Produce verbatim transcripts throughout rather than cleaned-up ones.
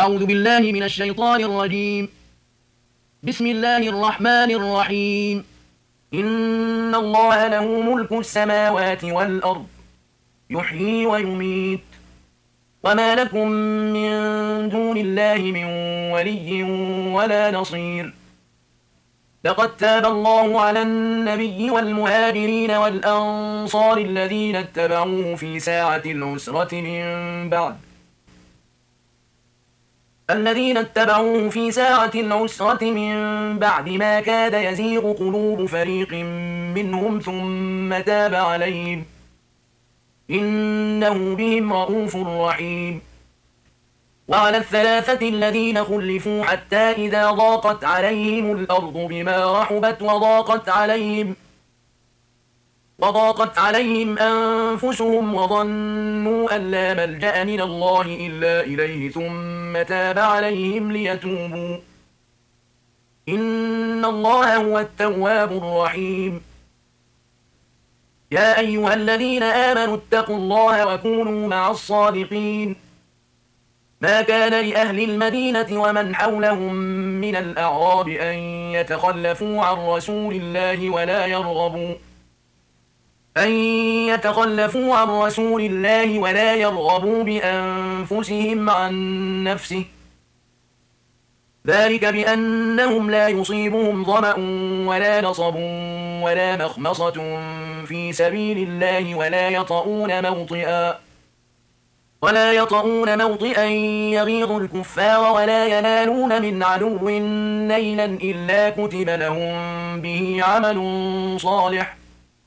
أعوذ بالله من الشيطان الرجيم. بسم الله الرحمن الرحيم. إن الله له ملك السماوات والأرض يحيي ويميت وما لكم من دون الله من ولي ولا نصير. لقد تاب الله على النبي والمهاجرين والأنصار الذين اتبعوه في ساعة العسرة من بعد الذين اتبعوه في ساعة العسرة من بعد ما كاد يزيغ قلوب فريق منهم ثم تاب عليهم إنه بهم رءوف رحيم. وعلى الثلاثة الذين خلفوا حتى إذا ضاقت عليهم الأرض بما رحبت وضاقت عليهم وضاقت عليهم أنفسهم وظنوا أن لا ملجأ من الله إلا إليه ثم تاب عليهم ليتوبوا إن الله هو التواب الرحيم. يا أيها الذين آمنوا اتقوا الله وكونوا مع الصادقين. ما كان لأهل المدينة ومن حولهم من الأعراب أن يتخلفوا عن رسول الله ولا يرغبوا أن يتخلفوا عن رسول الله ولا يرغبوا بأنفسهم عن نفسه ذلك بأنهم لا يصيبهم ظمأ ولا نصب ولا مخمصة في سبيل الله ولا يطؤون موطئا ولا يطؤون موطئا يغيظ الكفار ولا ينالون من عدو نيلا إلا كتب لهم به عمل صالح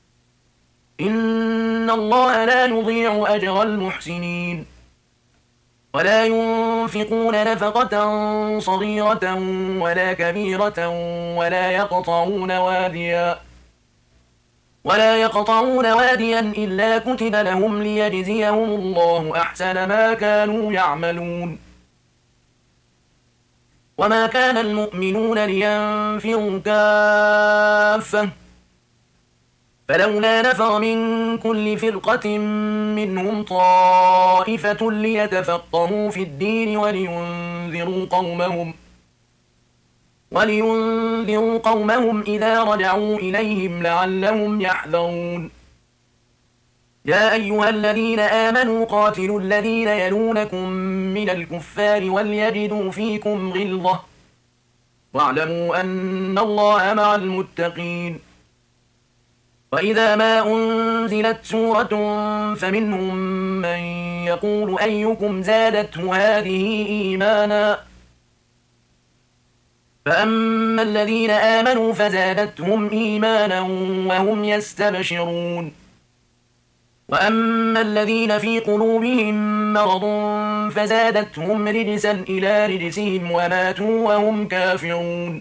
إن الله لا يضيع أجر المحسنين. ولا ينفقون نفقة صغيرة ولا كبيرة ولا يقطعون واديا ولا يقطعون واديا إلا كتب لهم ليجزيهم الله أحسن ما كانوا يعملون. وما كان المؤمنون لينفروا كافة فلولا نفر من كل فرقة منهم طائفة ليتفقهوا في الدين ولينذروا قومهم ولينذروا قومهم إذا رجعوا إليهم لعلهم يحذرون. يا أيها الذين آمنوا قاتلوا الذين يلونكم من الكفار وليجدوا فيكم غلظة واعلموا أن الله مع المتقين. وإذا ما أنزلت سورة فمنهم من يقول أيكم زادته هذه إيمانا فأما الذين آمنوا فزادتهم إيمانا وهم يستبشرون وأما الذين في قلوبهم مرض فزادتهم رجسا إلى رجسهم وماتوا وهم كافرون.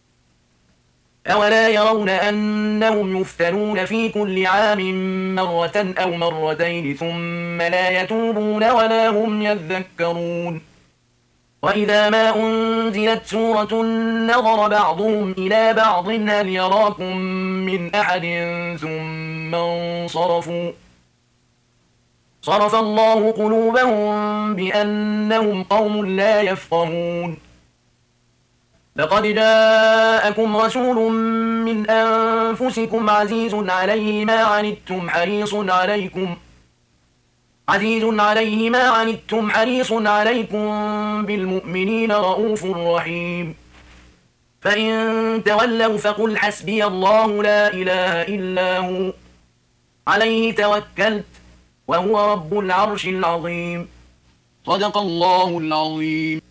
أولا يرون أنهم يفتنون في كل عام مرة أو مرتين ثم لا يتوبون ولا هم يذكرون. وإذا ما أنزلت سورة نظر بعضهم إلى بعض هل يراكم من أحد ثم انصرفوا صرف الله قلوبهم بأنهم قوم لا يفقهون. لقد جاءكم رسول من أنفسكم عزيز عليه ما عنتم حريص عليكم عزيز عليه ما عنتم حريص عليكم بالمؤمنين رؤوف رحيم. فإن تولوا فقل حسبي الله لا إله إلا هو عليه توكلت وهو رب العرش العظيم. صدق الله العظيم.